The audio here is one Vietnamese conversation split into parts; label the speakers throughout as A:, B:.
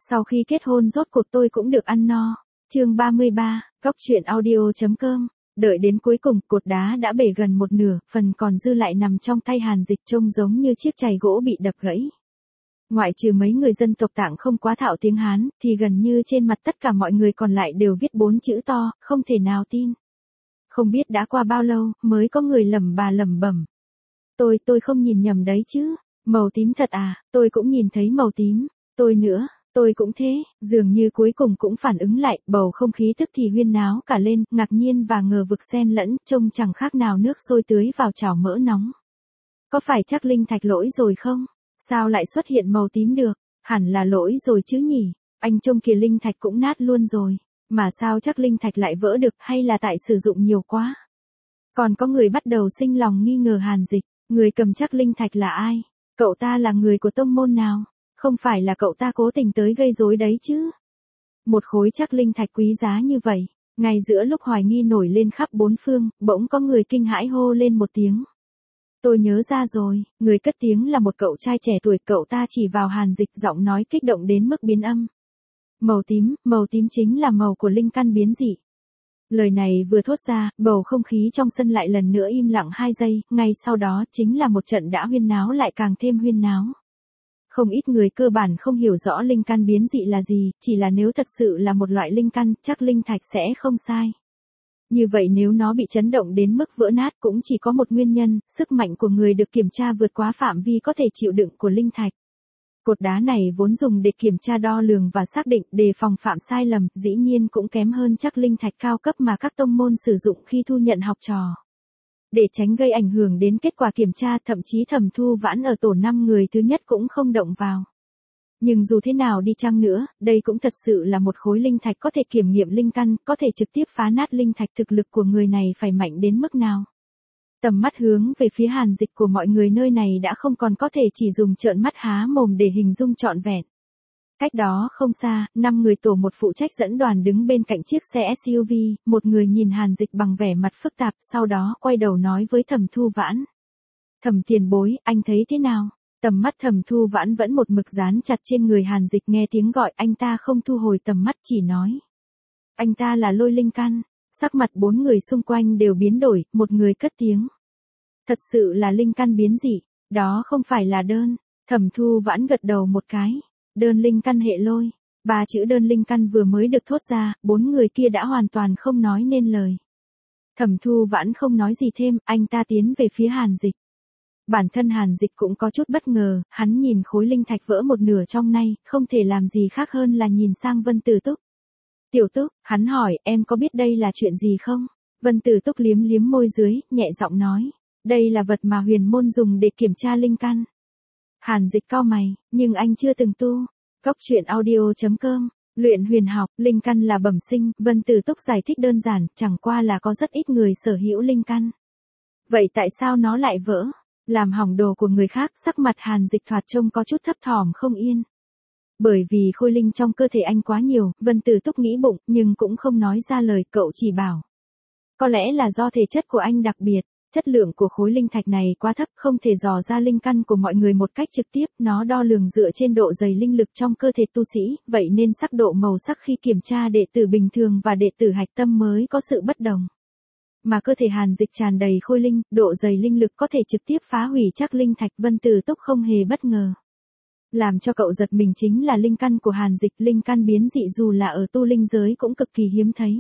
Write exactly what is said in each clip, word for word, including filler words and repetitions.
A: Sau khi kết hôn rốt cuộc tôi cũng được ăn no. Chương ba mươi ba, Góc truyện audio.com. Đợi đến cuối cùng, cột đá đã bể gần một nửa, phần còn dư lại nằm trong tay Hàn Dịch trông giống như chiếc chày gỗ bị đập gãy. Ngoại trừ mấy người dân tộc Tạng không quá thạo tiếng Hán, thì gần như trên mặt tất cả mọi người còn lại đều viết bốn chữ to, không thể nào tin. Không biết đã qua bao lâu, mới có người lẩm bà lẩm bẩm. Tôi, tôi không nhìn nhầm đấy chứ. Màu tím thật à, tôi cũng nhìn thấy màu tím. Tôi nữa, tôi cũng thế. Dường như cuối cùng cũng phản ứng lại, bầu không khí tức thì huyên náo cả lên, ngạc nhiên và ngờ vực xen lẫn, trông chẳng khác nào nước sôi tưới vào chảo mỡ nóng. Có phải chắc linh thạch lỗi rồi không? Sao lại xuất hiện màu tím được? Hẳn là lỗi rồi chứ nhỉ? Anh trông kìa, linh thạch cũng nát luôn rồi. Mà sao chắc linh thạch lại vỡ được, hay là tại sử dụng nhiều quá? Còn có người bắt đầu sinh lòng nghi ngờ Hàn Dịch. Người cầm chắc linh thạch là ai? Cậu ta là người của tông môn nào? Không phải là cậu ta cố tình tới gây rối đấy chứ? Một khối chắc linh thạch quý giá như vậy, ngay giữa lúc hoài nghi nổi lên khắp bốn phương, bỗng có người kinh hãi hô lên một tiếng. Tôi nhớ ra rồi, người cất tiếng là một cậu trai trẻ tuổi, cậu ta chỉ vào Hàn Dịch, giọng nói kích động đến mức biến âm. Màu tím, màu tím chính là màu của linh căn biến dị. Lời này vừa thốt ra, bầu không khí trong sân lại lần nữa im lặng hai giây, ngay sau đó chính là một trận đã huyên náo lại càng thêm huyên náo. Không ít người cơ bản không hiểu rõ linh căn biến dị là gì, chỉ là nếu thật sự là một loại linh căn, chắc linh thạch sẽ không sai. Như vậy nếu nó bị chấn động đến mức vỡ nát cũng chỉ có một nguyên nhân, sức mạnh của người được kiểm tra vượt quá phạm vi có thể chịu đựng của linh thạch. Cột đá này vốn dùng để kiểm tra đo lường và xác định, đề phòng phạm sai lầm, dĩ nhiên cũng kém hơn chắc linh thạch cao cấp mà các tông môn sử dụng khi thu nhận học trò. Để tránh gây ảnh hưởng đến kết quả kiểm tra, thậm chí Thẩm Thu Vãn ở tổ năm người thứ nhất cũng không động vào. Nhưng dù thế nào đi chăng nữa, đây cũng thật sự là một khối linh thạch có thể kiểm nghiệm linh căn, có thể trực tiếp phá nát linh thạch, thực lực của người này phải mạnh đến mức nào. Tầm mắt hướng về phía Hàn Dịch của mọi người nơi này đã không còn có thể chỉ dùng trợn mắt há mồm để hình dung trọn vẹn. Cách đó không xa, năm người tổ một phụ trách dẫn đoàn đứng bên cạnh chiếc xe ét u vê, một người nhìn Hàn Dịch bằng vẻ mặt phức tạp, sau đó quay đầu nói với Thẩm Thu Vãn. Thẩm tiền bối, anh thấy thế nào? Tầm mắt Thẩm Thu Vãn vẫn một mực dán chặt trên người Hàn Dịch, nghe tiếng gọi anh ta không thu hồi tầm mắt, chỉ nói. Anh ta là Lôi linh căn. Sắc mặt bốn người xung quanh đều biến đổi, một người cất tiếng. Thật sự là linh căn biến dị, đó không phải là đơn. Thẩm Thu Vãn gật đầu một cái. Đơn linh căn hệ lôi. Ba chữ đơn linh căn vừa mới được thốt ra, bốn người kia đã hoàn toàn không nói nên lời. Thẩm Thu Vãn không nói gì thêm, anh ta tiến về phía Hàn Dịch. Bản thân Hàn Dịch cũng có chút bất ngờ, hắn nhìn khối linh thạch vỡ một nửa trong nay, không thể làm gì khác hơn là nhìn sang Vân Tử Túc. Tiểu Túc, hắn hỏi, em có biết đây là chuyện gì không? Vân Tử Túc liếm liếm môi dưới, nhẹ giọng nói. Đây là vật mà huyền môn dùng để kiểm tra linh căn. Hàn Dịch cau mày, nhưng anh chưa từng tu. Góc truyện audio.com. Luyện huyền học, linh căn là bẩm sinh, Vân Tử Túc giải thích đơn giản, chẳng qua là có rất ít người sở hữu linh căn. Vậy tại sao nó lại vỡ? Làm hỏng đồ của người khác, sắc mặt Hàn Dịch thoạt trông có chút thấp thỏm không yên. Bởi vì khôi linh trong cơ thể anh quá nhiều, Vân Tử Túc nghĩ bụng, nhưng cũng không nói ra lời, cậu chỉ bảo. Có lẽ là do thể chất của anh đặc biệt, chất lượng của khối linh thạch này quá thấp, không thể dò ra linh căn của mọi người một cách trực tiếp, nó đo lường dựa trên độ dày linh lực trong cơ thể tu sĩ, vậy nên sắc độ màu sắc khi kiểm tra đệ tử bình thường và đệ tử hạch tâm mới có sự bất đồng. Mà cơ thể Hàn Dịch tràn đầy khôi linh, độ dày linh lực có thể trực tiếp phá hủy chắc linh thạch, Vân Tử Túc không hề bất ngờ. Làm cho cậu giật mình chính là linh căn của Hàn Dịch, linh căn biến dị dù là ở tu linh giới cũng cực kỳ hiếm thấy.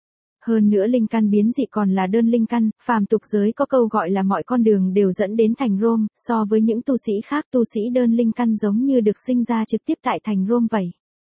A: Hơn nữa linh căn biến dị còn là đơn linh căn, phàm tục giới có câu gọi là mọi con đường đều dẫn đến thành Rome, so với những tu sĩ khác, tu sĩ đơn linh căn giống như được sinh ra trực tiếp tại thành Rome vậy.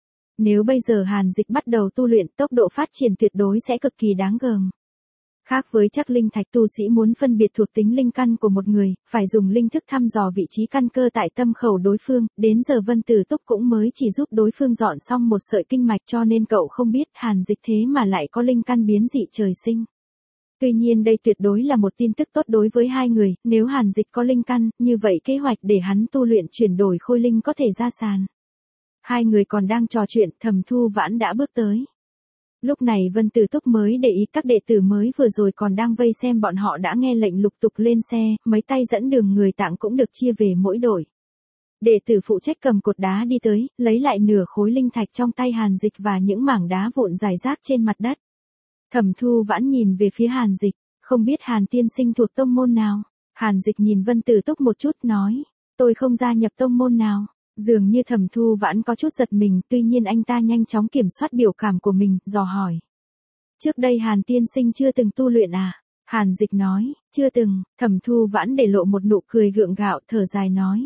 A: Nếu bây giờ Hàn Dịch bắt đầu tu luyện, tốc độ phát triển tuyệt đối sẽ cực kỳ đáng gờm. Khác với chắc linh thạch, tu sĩ muốn phân biệt thuộc tính linh căn của một người, phải dùng linh thức thăm dò vị trí căn cơ tại tâm khẩu đối phương, đến giờ Vân Tử Túc cũng mới chỉ giúp đối phương dọn xong một sợi kinh mạch, cho nên cậu không biết Hàn Dịch thế mà lại có linh căn biến dị trời sinh. Tuy nhiên đây tuyệt đối là một tin tức tốt đối với hai người, nếu Hàn Dịch có linh căn, như vậy kế hoạch để hắn tu luyện chuyển đổi khôi linh có thể ra sàn. Hai người còn đang trò chuyện, Thẩm Thu Vãn đã bước tới. Lúc này Vân Tử Túc mới để ý các đệ tử mới vừa rồi còn đang vây xem bọn họ đã nghe lệnh lục tục lên xe, mấy tay dẫn đường người Tạng cũng được chia về mỗi đội. Đệ tử phụ trách cầm cột đá đi tới, lấy lại nửa khối linh thạch trong tay Hàn Dịch và những mảng đá vụn rải rác trên mặt đất. Thẩm Thu Vãn nhìn về phía Hàn Dịch, không biết Hàn tiên sinh thuộc tông môn nào. Hàn Dịch nhìn Vân Tử Túc một chút nói, tôi không gia nhập tông môn nào. Dường như Thẩm Thu Vãn có chút giật mình, tuy nhiên anh ta nhanh chóng kiểm soát biểu cảm của mình, dò hỏi. Trước đây Hàn tiên sinh chưa từng tu luyện à? Hàn Dịch nói, chưa từng. Thẩm Thu Vãn để lộ một nụ cười gượng gạo, thở dài nói.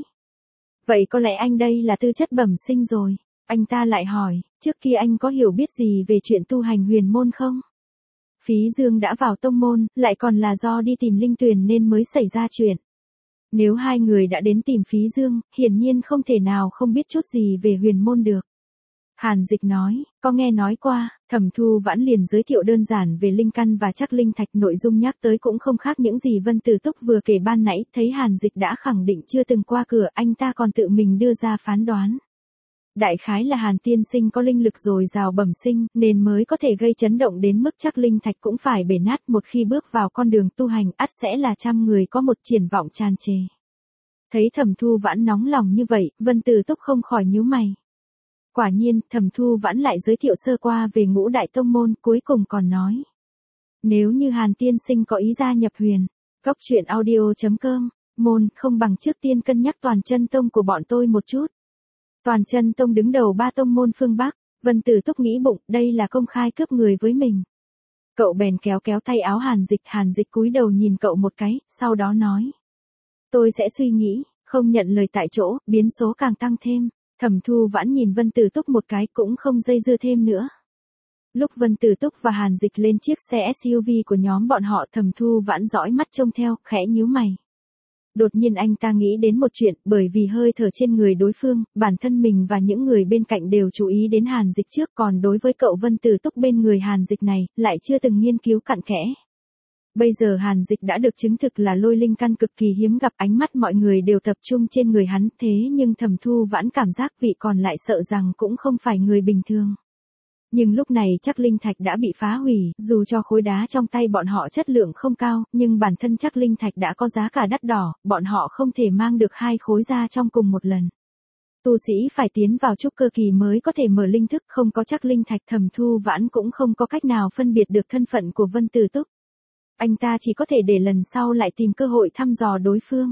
A: Vậy có lẽ anh đây là tư chất bẩm sinh rồi. Anh ta lại hỏi, trước kia anh có hiểu biết gì về chuyện tu hành huyền môn không? Phí Dương đã vào tông môn, lại còn là do đi tìm Linh Tuyền nên mới xảy ra chuyện. Nếu hai người đã đến tìm Phí Dương, hiển nhiên không thể nào không biết chút gì về huyền môn được. Hàn Dịch nói, có nghe nói qua. Thẩm Thu Vãn liền giới thiệu đơn giản về linh căn và chắc linh thạch, nội dung nhắc tới cũng không khác những gì Vân Tử Túc vừa kể ban nãy. Thấy Hàn Dịch đã khẳng định chưa từng qua cửa, anh ta còn tự mình đưa ra phán đoán. Đại khái là Hàn tiên sinh có linh lực dồi dào bẩm sinh, nên mới có thể gây chấn động đến mức chắc linh thạch cũng phải bể nát. Một khi bước vào con đường tu hành, ắt sẽ là trăm người có một triển vọng tràn trề. Thấy Thẩm Thu Vãn nóng lòng như vậy, Vân Tử Túc không khỏi nhíu mày. Quả nhiên, Thẩm Thu Vãn lại giới thiệu sơ qua về ngũ đại tông môn, cuối cùng còn nói. Nếu như Hàn tiên sinh có ý gia nhập huyền, góc truyện audio chấm com, môn, không bằng trước tiên cân nhắc Toàn Chân Tông của bọn tôi một chút. Toàn Chân Tông đứng đầu ba tông môn phương Bắc. Vân Tử Túc nghĩ bụng, đây là công khai cướp người với mình. Cậu bèn kéo kéo tay áo Hàn Dịch, Hàn Dịch cúi đầu nhìn cậu một cái, sau đó nói. Tôi sẽ suy nghĩ, không nhận lời tại chỗ, biến số càng tăng thêm. Thẩm Thu Vãn nhìn Vân Tử Túc một cái cũng không dây dưa thêm nữa. Lúc Vân Tử Túc và Hàn Dịch lên chiếc xe ét u vê của nhóm bọn họ, Thẩm Thu Vãn dõi mắt trông theo, khẽ nhíu mày. Đột nhiên anh ta nghĩ đến một chuyện, bởi vì hơi thở trên người đối phương, bản thân mình và những người bên cạnh đều chú ý đến Hàn Dịch trước, còn đối với cậu Vân Tử Túc bên người Hàn Dịch này, lại chưa từng nghiên cứu cặn kẽ. Bây giờ Hàn Dịch đã được chứng thực là lôi linh căn cực kỳ hiếm gặp, ánh mắt mọi người đều tập trung trên người hắn, thế nhưng Thẩm Thu Vãn cảm giác vị còn lại sợ rằng cũng không phải người bình thường. Nhưng lúc này chắc linh thạch đã bị phá hủy, dù cho khối đá trong tay bọn họ chất lượng không cao, nhưng bản thân chắc linh thạch đã có giá cả đắt đỏ, bọn họ không thể mang được hai khối ra trong cùng một lần. Tu sĩ phải tiến vào trúc cơ kỳ mới có thể mở linh thức, không có chắc linh thạch, Thẩm Thu Vãn cũng không có cách nào phân biệt được thân phận của Vân Tử Túc. Anh ta chỉ có thể để lần sau lại tìm cơ hội thăm dò đối phương.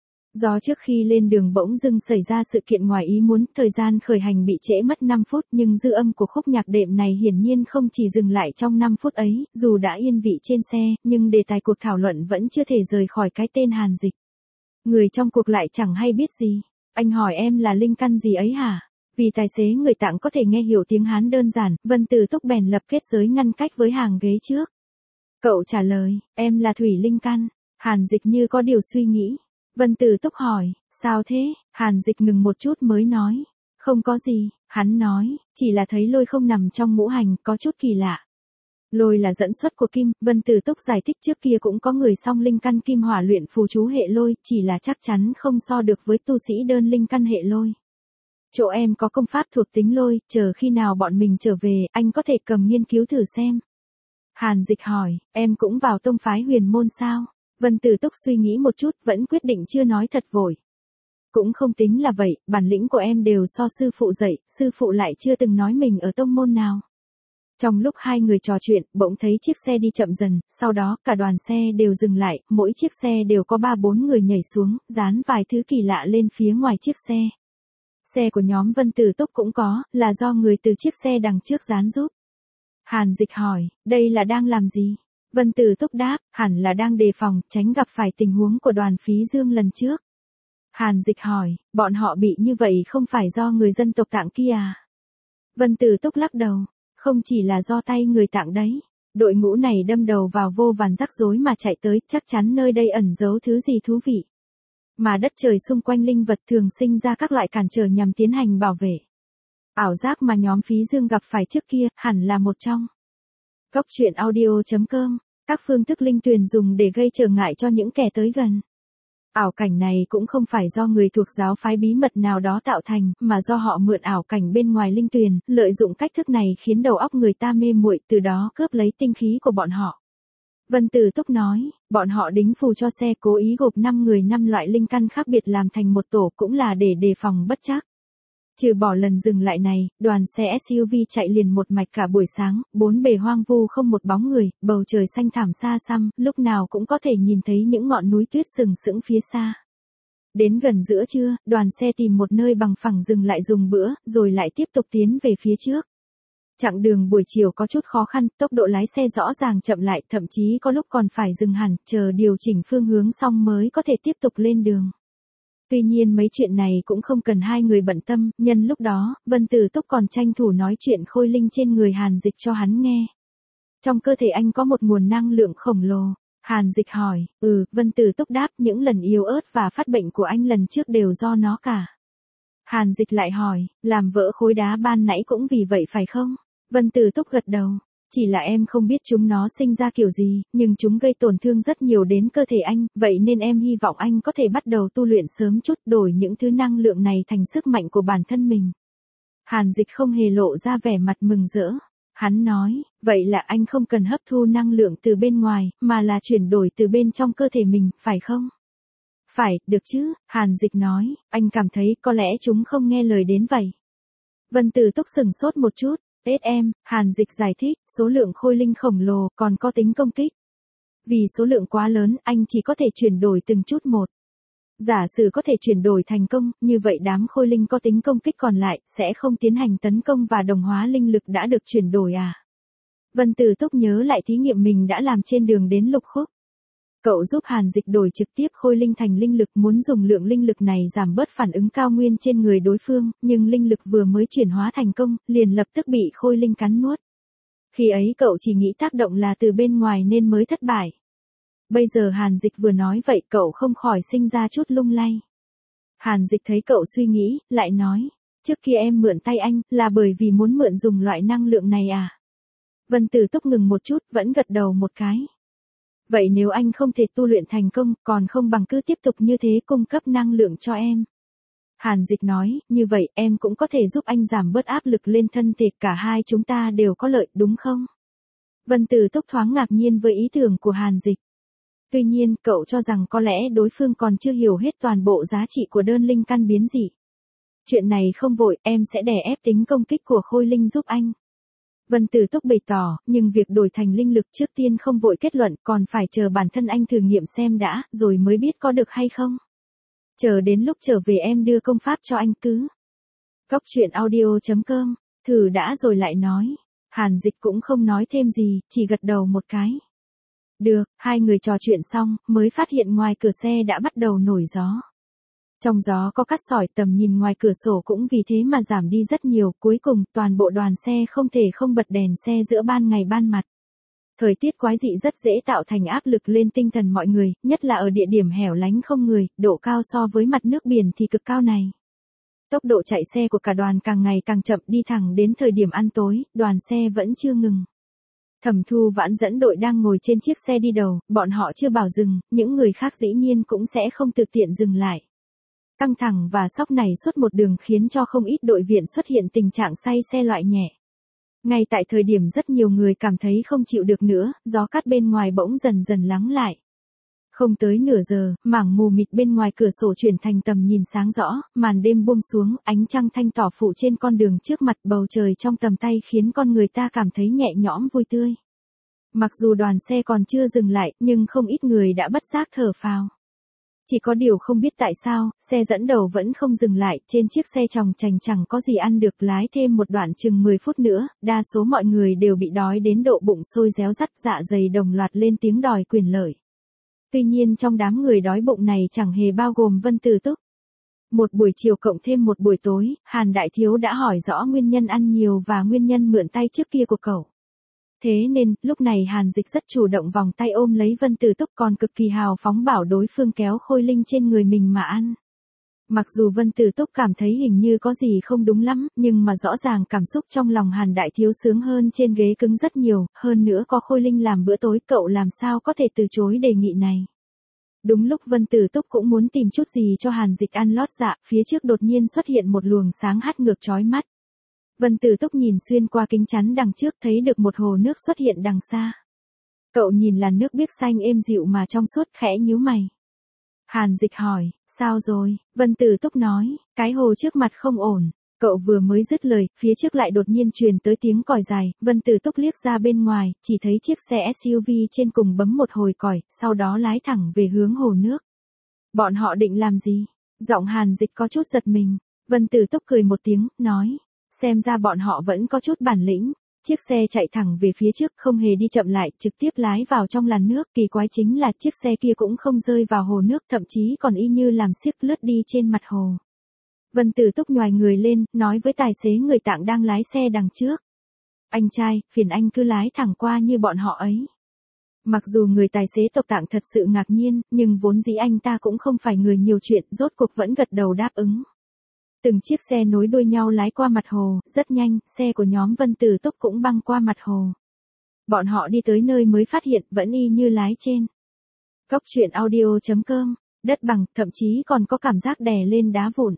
A: Do trước khi lên đường bỗng dưng xảy ra sự kiện ngoài ý muốn, thời gian khởi hành bị trễ mất năm phút, nhưng dư âm của khúc nhạc đệm này hiển nhiên không chỉ dừng lại trong năm phút ấy, dù đã yên vị trên xe, nhưng đề tài cuộc thảo luận vẫn chưa thể rời khỏi cái tên Hàn Dịch. Người trong cuộc lại chẳng hay biết gì. Anh hỏi em là linh căn gì ấy hả? Vì tài xế người Tạng có thể nghe hiểu tiếng Hán đơn giản, Vân Tử Túc bèn lập kết giới ngăn cách với hàng ghế trước. Cậu trả lời, em là thủy linh căn. Hàn Dịch như có điều suy nghĩ. Vân Tử Túc hỏi, sao thế? Hàn Dịch ngừng một chút mới nói, không có gì. Hắn nói, chỉ là thấy lôi không nằm trong ngũ hành, có chút kỳ lạ. Lôi là dẫn xuất của kim, Vân Tử Túc giải thích trước kia cũng có người song linh căn kim hỏa luyện phù chú hệ lôi, chỉ là chắc chắn không so được với tu sĩ đơn linh căn hệ lôi. Chỗ em có công pháp thuộc tính lôi, chờ khi nào bọn mình trở về, anh có thể cầm nghiên cứu thử xem. Hàn Dịch hỏi, em cũng vào tông phái huyền môn sao? Vân Tử Túc suy nghĩ một chút, vẫn quyết định chưa nói thật vội. Cũng không tính là vậy, bản lĩnh của em đều so sư phụ dạy, sư phụ lại chưa từng nói mình ở tông môn nào. Trong lúc hai người trò chuyện, bỗng thấy chiếc xe đi chậm dần, sau đó cả đoàn xe đều dừng lại, mỗi chiếc xe đều có ba bốn người nhảy xuống, dán vài thứ kỳ lạ lên phía ngoài chiếc xe. Xe của nhóm Vân Tử Túc cũng có, là do người từ chiếc xe đằng trước dán giúp. Hàn Dịch hỏi, đây là đang làm gì? Vân Tử Túc đáp, hẳn là đang đề phòng, tránh gặp phải tình huống của đoàn Phí Dương lần trước. Hàn Dịch hỏi, bọn họ bị như vậy không phải do người dân tộc Tạng kia à? Vân Tử Túc lắc đầu, không chỉ là do tay người Tạng đấy. Đội ngũ này đâm đầu vào vô vàn rắc rối mà chạy tới, chắc chắn nơi đây ẩn giấu thứ gì thú vị. Mà đất trời xung quanh linh vật thường sinh ra các loại cản trở nhằm tiến hành bảo vệ. Ảo giác mà nhóm Phí Dương gặp phải trước kia, hẳn là một trong. Góc truyện audio chấm com, các phương thức linh tuyền dùng để gây trở ngại cho những kẻ tới gần. Ảo cảnh này cũng không phải do người thuộc giáo phái bí mật nào đó tạo thành, mà do họ mượn ảo cảnh bên ngoài linh tuyền, lợi dụng cách thức này khiến đầu óc người ta mê muội, từ đó cướp lấy tinh khí của bọn họ. Vân Tử Túc nói, bọn họ đính phù cho xe cố ý gộp năm người năm loại linh căn khác biệt làm thành một tổ cũng là để đề phòng bất trắc. Trừ bỏ lần dừng lại này, đoàn xe ét u vê chạy liền một mạch cả buổi sáng, bốn bề hoang vu không một bóng người, bầu trời xanh thẳm xa xăm, lúc nào cũng có thể nhìn thấy những ngọn núi tuyết sừng sững phía xa. Đến gần giữa trưa, đoàn xe tìm một nơi bằng phẳng dừng lại dùng bữa, rồi lại tiếp tục tiến về phía trước. Chặng đường buổi chiều có chút khó khăn, tốc độ lái xe rõ ràng chậm lại, thậm chí có lúc còn phải dừng hẳn, chờ điều chỉnh phương hướng xong mới có thể tiếp tục lên đường. Tuy nhiên mấy chuyện này cũng không cần hai người bận tâm, nhân lúc đó, Vân Tử Túc còn tranh thủ nói chuyện khôi linh trên người Hàn Dịch cho hắn nghe. Trong cơ thể anh có một nguồn năng lượng khổng lồ. Hàn Dịch hỏi, ừ, Vân Tử Túc đáp, những lần yếu ớt và phát bệnh của anh lần trước đều do nó cả. Hàn Dịch lại hỏi, làm vỡ khối đá ban nãy cũng vì vậy phải không? Vân Tử Túc gật đầu. Chỉ là em không biết chúng nó sinh ra kiểu gì, nhưng chúng gây tổn thương rất nhiều đến cơ thể anh, vậy nên em hy vọng anh có thể bắt đầu tu luyện sớm chút, đổi những thứ năng lượng này thành sức mạnh của bản thân mình. Hàn Dịch không hề lộ ra vẻ mặt mừng rỡ. Hắn nói, vậy là anh không cần hấp thu năng lượng từ bên ngoài, mà là chuyển đổi từ bên trong cơ thể mình, phải không? Phải, được chứ, Hàn Dịch nói, anh cảm thấy có lẽ chúng không nghe lời đến vậy. Vân Tử Túc sừng sốt một chút. ét em, Hàn Dịch giải thích, số lượng khôi linh khổng lồ còn có tính công kích. Vì số lượng quá lớn, anh chỉ có thể chuyển đổi từng chút một. Giả sử có thể chuyển đổi thành công, như vậy đám khôi linh có tính công kích còn lại, sẽ không tiến hành tấn công và đồng hóa linh lực đã được chuyển đổi à. Vân Tử Túc nhớ lại thí nghiệm mình đã làm trên đường đến Lục Khúc. Cậu giúp Hàn Dịch đổi trực tiếp khôi linh thành linh lực, muốn dùng lượng linh lực này giảm bớt phản ứng cao nguyên trên người đối phương, nhưng linh lực vừa mới chuyển hóa thành công, liền lập tức bị khôi linh cắn nuốt. Khi ấy cậu chỉ nghĩ tác động là từ bên ngoài nên mới thất bại. Bây giờ Hàn Dịch vừa nói vậy cậu không khỏi sinh ra chút lung lay. Hàn Dịch thấy cậu suy nghĩ, lại nói, trước kia em mượn tay anh, là bởi vì muốn mượn dùng loại năng lượng này à? Vân Tử Túc ngừng một chút, vẫn gật đầu một cái. Vậy nếu anh không thể tu luyện thành công, còn không bằng cứ tiếp tục như thế cung cấp năng lượng cho em. Hàn Dịch nói, như vậy em cũng có thể giúp anh giảm bớt áp lực lên thân thể, cả hai chúng ta đều có lợi, đúng không? Vân Tử Túc thoáng ngạc nhiên với ý tưởng của Hàn Dịch. Tuy nhiên, cậu cho rằng có lẽ đối phương còn chưa hiểu hết toàn bộ giá trị của đơn linh căn biến dị. Chuyện này không vội, em sẽ đè ép tính công kích của khôi linh giúp anh. Vân Tử Túc bày tỏ, nhưng việc đổi thành linh lực trước tiên không vội kết luận, còn phải chờ bản thân anh thử nghiệm xem đã, rồi mới biết có được hay không. Chờ đến lúc trở về em đưa công pháp cho anh cứ. Góc truyện audio chấm com, thử đã rồi lại nói. Hàn Dịch cũng không nói thêm gì, chỉ gật đầu một cái. Được, hai người trò chuyện xong, mới phát hiện ngoài cửa xe đã bắt đầu nổi gió. Trong gió có cát sỏi, tầm nhìn ngoài cửa sổ cũng vì thế mà giảm đi rất nhiều, cuối cùng toàn bộ đoàn xe không thể không bật đèn xe giữa ban ngày ban mặt. Thời tiết quái dị rất dễ tạo thành áp lực lên tinh thần mọi người, nhất là ở địa điểm hẻo lánh không người, độ cao so với mặt nước biển thì cực cao này. Tốc độ chạy xe của cả đoàn càng ngày càng chậm, đi thẳng đến thời điểm ăn tối, đoàn xe vẫn chưa ngừng. Thẩm Thu Vãn dẫn đội đang ngồi trên chiếc xe đi đầu, bọn họ chưa bảo dừng, những người khác dĩ nhiên cũng sẽ không tự tiện dừng lại. Căng thẳng và sốc này suốt một đường khiến cho không ít đội viện xuất hiện tình trạng say xe loại nhẹ. Ngay tại thời điểm rất nhiều người cảm thấy không chịu được nữa, gió cát bên ngoài bỗng dần dần lắng lại. Không tới nửa giờ, mảng mù mịt bên ngoài cửa sổ chuyển thành tầm nhìn sáng rõ, màn đêm buông xuống, ánh trăng thanh tỏ phụ trên con đường trước mặt, bầu trời trong tầm tay khiến con người ta cảm thấy nhẹ nhõm vui tươi. Mặc dù đoàn xe còn chưa dừng lại, nhưng không ít người đã bất giác thở phào. Chỉ có điều không biết tại sao, xe dẫn đầu vẫn không dừng lại, trên chiếc xe chòng chành chẳng có gì ăn được, lái thêm một đoạn chừng mười phút nữa, đa số mọi người đều bị đói đến độ bụng sôi réo rắt, dạ dày đồng loạt lên tiếng đòi quyền lợi. Tuy nhiên trong đám người đói bụng này chẳng hề bao gồm Vân Tử Túc. Một buổi chiều cộng thêm một buổi tối, Hàn Đại Thiếu đã hỏi rõ nguyên nhân ăn nhiều và nguyên nhân mượn tay trước kia của cậu. Thế nên, lúc này Hàn Dịch rất chủ động vòng tay ôm lấy Vân Tử Túc, còn cực kỳ hào phóng bảo đối phương kéo khôi linh trên người mình mà ăn. Mặc dù Vân Tử Túc cảm thấy hình như có gì không đúng lắm, nhưng mà rõ ràng cảm xúc trong lòng Hàn Đại Thiếu sướng hơn trên ghế cứng rất nhiều, hơn nữa có khôi linh làm bữa tối, cậu làm sao có thể từ chối đề nghị này. Đúng lúc Vân Tử Túc cũng muốn tìm chút gì cho Hàn Dịch ăn lót dạ, phía trước đột nhiên xuất hiện một luồng sáng hắt ngược chói mắt. Vân Tử Túc nhìn xuyên qua kính chắn đằng trước thấy được một hồ nước xuất hiện đằng xa. Cậu nhìn làn nước biếc xanh êm dịu mà trong suốt, khẽ nhíu mày. Hàn Dịch hỏi, sao rồi? Vân Tử Túc nói, cái hồ trước mặt không ổn. Cậu vừa mới dứt lời, phía trước lại đột nhiên truyền tới tiếng còi dài, Vân Tử Túc liếc ra bên ngoài, chỉ thấy chiếc xe ét u vê trên cùng bấm một hồi còi, sau đó lái thẳng về hướng hồ nước. Bọn họ định làm gì? Giọng Hàn Dịch có chút giật mình. Vân Tử Túc cười một tiếng, nói, xem ra bọn họ vẫn có chút bản lĩnh. Chiếc xe chạy thẳng về phía trước, không hề đi chậm lại, trực tiếp lái vào trong làn nước. Kỳ quái chính là chiếc xe kia cũng không rơi vào hồ nước, thậm chí còn y như làm xiếc lướt đi trên mặt hồ. Vân Tử Túc nhoài người lên, nói với tài xế người Tạng đang lái xe đằng trước. Anh trai, phiền anh cứ lái thẳng qua như bọn họ ấy. Mặc dù người tài xế tộc Tạng thật sự ngạc nhiên, nhưng vốn dĩ anh ta cũng không phải người nhiều chuyện, rốt cuộc vẫn gật đầu đáp ứng. Từng chiếc xe nối đuôi nhau lái qua mặt hồ, rất nhanh, xe của nhóm Vân Tử Túc cũng băng qua mặt hồ. Bọn họ đi tới nơi mới phát hiện vẫn y như lái trên. Góc truyện audio chấm com, đất bằng, thậm chí còn có cảm giác đè lên đá vụn.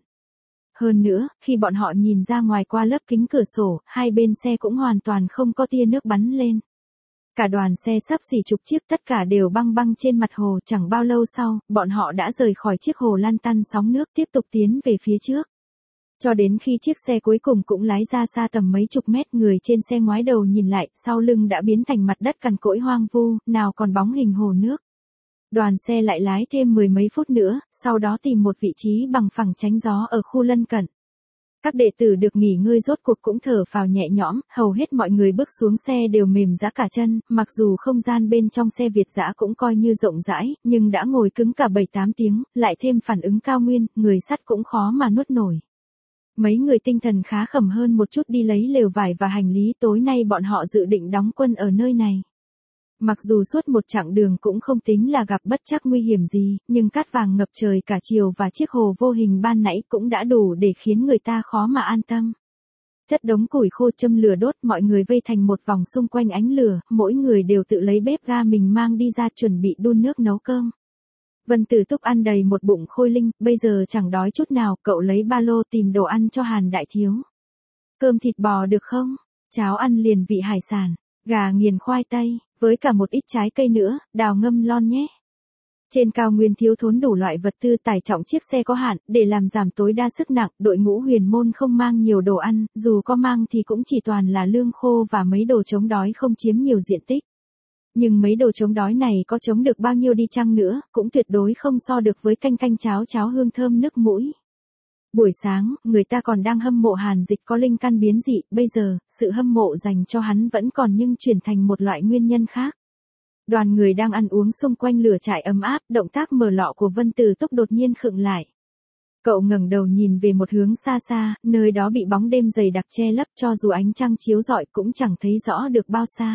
A: Hơn nữa, khi bọn họ nhìn ra ngoài qua lớp kính cửa sổ, hai bên xe cũng hoàn toàn không có tia nước bắn lên. Cả đoàn xe sắp xỉ chục chiếc tất cả đều băng băng trên mặt hồ, chẳng bao lâu sau, bọn họ đã rời khỏi chiếc hồ lăn tăn sóng nước tiếp tục tiến về phía trước. Cho đến khi chiếc xe cuối cùng cũng lái ra xa tầm mấy chục mét, người trên xe ngoái đầu nhìn lại, sau lưng đã biến thành mặt đất cằn cỗi hoang vu, nào còn bóng hình hồ nước. Đoàn xe lại lái thêm mười mấy phút nữa, sau đó tìm một vị trí bằng phẳng tránh gió ở khu lân cận. Các đệ tử được nghỉ ngơi rốt cuộc cũng thở phào nhẹ nhõm, hầu hết mọi người bước xuống xe đều mềm rã cả chân, mặc dù không gian bên trong xe Việt dã cũng coi như rộng rãi, nhưng đã ngồi cứng cả bảy tám tiếng, lại thêm phản ứng cao nguyên, người sắt cũng khó mà nuốt nổi. Mấy người tinh thần khá khẩm hơn một chút đi lấy lều vải và hành lý, tối nay bọn họ dự định đóng quân ở nơi này. Mặc dù suốt một chặng đường cũng không tính là gặp bất trắc nguy hiểm gì, nhưng cát vàng ngập trời cả chiều và chiếc hồ vô hình ban nãy cũng đã đủ để khiến người ta khó mà an tâm. Chất đống củi khô châm lửa đốt, mọi người vây thành một vòng xung quanh ánh lửa, mỗi người đều tự lấy bếp ga mình mang đi ra chuẩn bị đun nước nấu cơm. Vân Tử Túc ăn đầy một bụng khôi linh, bây giờ chẳng đói chút nào, cậu lấy ba lô tìm đồ ăn cho Hàn Đại Thiếu. Cơm thịt bò được không? Cháo ăn liền vị hải sản, gà nghiền khoai tây, với cả một ít trái cây nữa, đào ngâm lon nhé. Trên cao nguyên thiếu thốn đủ loại vật tư, tải trọng chiếc xe có hạn, để làm giảm tối đa sức nặng, đội ngũ huyền môn không mang nhiều đồ ăn, dù có mang thì cũng chỉ toàn là lương khô và mấy đồ chống đói không chiếm nhiều diện tích. Nhưng mấy đồ chống đói này có chống được bao nhiêu đi chăng nữa, cũng tuyệt đối không so được với canh canh cháo cháo hương thơm nước mũi. Buổi sáng, người ta còn đang hâm mộ Hàn Dịch có linh căn biến dị, bây giờ, sự hâm mộ dành cho hắn vẫn còn nhưng chuyển thành một loại nguyên nhân khác. Đoàn người đang ăn uống xung quanh lửa trại ấm áp, động tác mở lọ của Vân Tử Túc đột nhiên khựng lại. Cậu ngẩng đầu nhìn về một hướng xa xa, nơi đó bị bóng đêm dày đặc che lấp, cho dù ánh trăng chiếu rọi cũng chẳng thấy rõ được bao xa.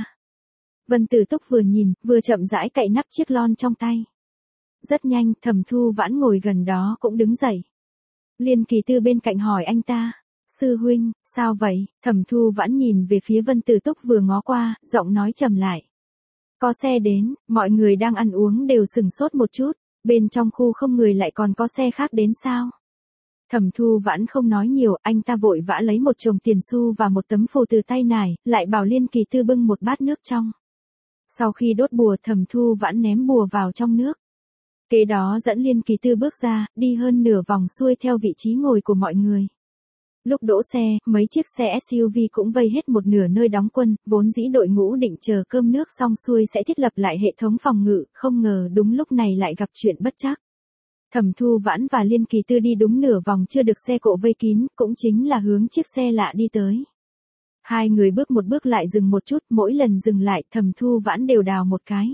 A: Vân Tử Túc vừa nhìn, vừa chậm rãi cạy nắp chiếc lon trong tay. Rất nhanh, Thẩm Thu Vãn ngồi gần đó cũng đứng dậy. Liên Kỳ Tư bên cạnh hỏi anh ta, sư huynh, sao vậy? Thẩm Thu Vãn nhìn về phía Vân Tử Túc vừa ngó qua, giọng nói trầm lại. Có xe đến, mọi người đang ăn uống đều sửng sốt một chút, bên trong khu không người lại còn có xe khác đến sao? Thẩm Thu Vãn không nói nhiều, anh ta vội vã lấy một chồng tiền xu và một tấm phù từ tay nải, lại bảo Liên Kỳ Tư bưng một bát nước trong. Sau khi đốt bùa, Thẩm Thu Vãn ném bùa vào trong nước. Kế đó dẫn Liên Kỳ Tư bước ra, đi hơn nửa vòng xuôi theo vị trí ngồi của mọi người. Lúc đỗ xe, mấy chiếc xe ét u vê cũng vây hết một nửa nơi đóng quân, vốn dĩ đội ngũ định chờ cơm nước xong xuôi sẽ thiết lập lại hệ thống phòng ngự, không ngờ đúng lúc này lại gặp chuyện bất trắc. Thẩm Thu Vãn và Liên Kỳ Tư đi đúng nửa vòng chưa được xe cộ vây kín, cũng chính là hướng chiếc xe lạ đi tới. Hai người bước một bước lại dừng một chút, mỗi lần dừng lại, Thẩm Thu Vãn đều đào một cái.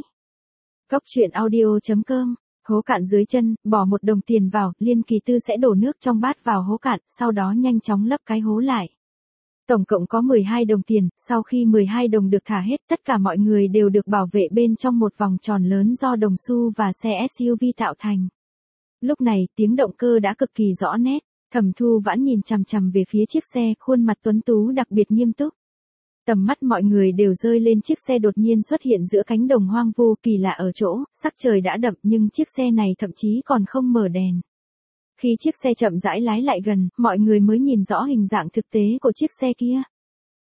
A: Góc truyện audio chấm com, hố cạn dưới chân, bỏ một đồng tiền vào, Liên Kỳ Tư sẽ đổ nước trong bát vào hố cạn, sau đó nhanh chóng lấp cái hố lại. Tổng cộng có mười hai đồng tiền, sau khi mười hai đồng được thả hết, tất cả mọi người đều được bảo vệ bên trong một vòng tròn lớn do đồng xu và xe ét u vê tạo thành. Lúc này, tiếng động cơ đã cực kỳ rõ nét. Thẩm Thu Vãn nhìn chằm chằm về phía chiếc xe, khuôn mặt tuấn tú đặc biệt nghiêm túc. Tầm mắt mọi người đều rơi lên chiếc xe đột nhiên xuất hiện giữa cánh đồng hoang vu, kỳ lạ ở chỗ, sắc trời đã đậm nhưng chiếc xe này thậm chí còn không mở đèn. Khi chiếc xe chậm rãi lái lại gần, mọi người mới nhìn rõ hình dạng thực tế của chiếc xe kia.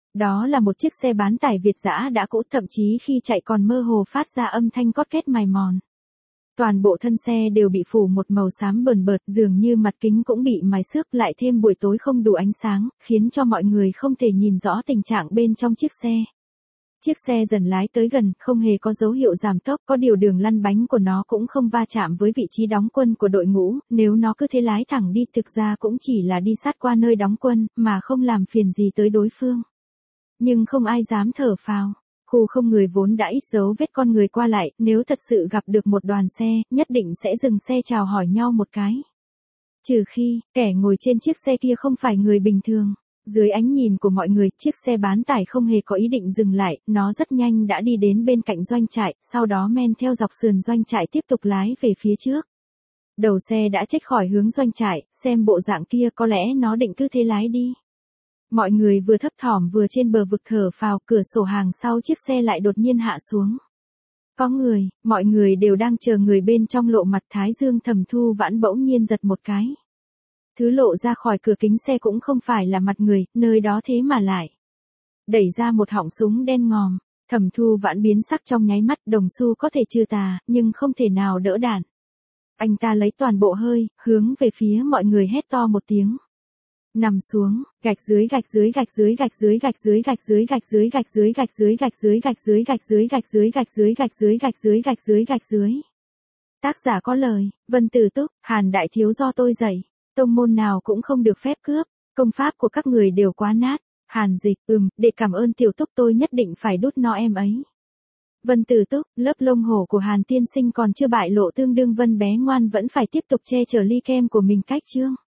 A: Đó là một chiếc xe bán tải Việt dã đã cũ, thậm chí khi chạy còn mơ hồ phát ra âm thanh cót két mài mòn. Toàn bộ thân xe đều bị phủ một màu xám bờn bợt, dường như mặt kính cũng bị mài xước, lại thêm buổi tối không đủ ánh sáng, khiến cho mọi người không thể nhìn rõ tình trạng bên trong chiếc xe. Chiếc xe dần lái tới gần, không hề có dấu hiệu giảm tốc, có điều đường lăn bánh của nó cũng không va chạm với vị trí đóng quân của đội ngũ, nếu nó cứ thế lái thẳng đi thực ra cũng chỉ là đi sát qua nơi đóng quân, mà không làm phiền gì tới đối phương. Nhưng không ai dám thở phào. Khu không người vốn đã ít dấu vết con người qua lại, nếu thật sự gặp được một đoàn xe, nhất định sẽ dừng xe chào hỏi nhau một cái. Trừ khi, kẻ ngồi trên chiếc xe kia không phải người bình thường. Dưới ánh nhìn của mọi người, chiếc xe bán tải không hề có ý định dừng lại, nó rất nhanh đã đi đến bên cạnh doanh trại, sau đó men theo dọc sườn doanh trại tiếp tục lái về phía trước. Đầu xe đã chếch khỏi hướng doanh trại, xem bộ dạng kia có lẽ nó định cứ thế lái đi. Mọi người vừa thấp thỏm vừa trên bờ vực thở phào, cửa sổ hàng sau chiếc xe lại đột nhiên hạ xuống. Có người, mọi người đều đang chờ người bên trong lộ mặt. Thái dương Thẩm Thu Vãn bỗng nhiên giật một cái. Thứ lộ ra khỏi cửa kính xe cũng không phải là mặt người, nơi đó thế mà lại đẩy ra một họng súng đen ngòm. Thẩm Thu Vãn biến sắc trong nháy mắt, đồng xu có thể trừ tà, nhưng không thể nào đỡ đạn. Anh ta lấy toàn bộ hơi, hướng về phía mọi người hét to một tiếng. Nằm xuống, gạch dưới gạch dưới gạch dưới gạch dưới gạch dưới gạch dưới gạch dưới gạch dưới gạch dưới gạch dưới gạch dưới gạch dưới gạch dưới gạch dưới gạch dưới gạch dưới gạch dưới gạch dưới. Tác giả có lời, Vân Tử Túc, Hàn Đại Thiếu do tôi dạy. Tông môn nào cũng không được phép cướp, công pháp của các người đều quá nát. Hàn Dịch, ừm, để cảm ơn Tiểu Túc tôi nhất định phải đút no em ấy. Vân Tử Túc, lớp lông hổ của Hàn tiên sinh còn chưa bại lộ, tương đương Vân bé ngoan vẫn phải tiếp tục che chở ly kem của mình cách chương.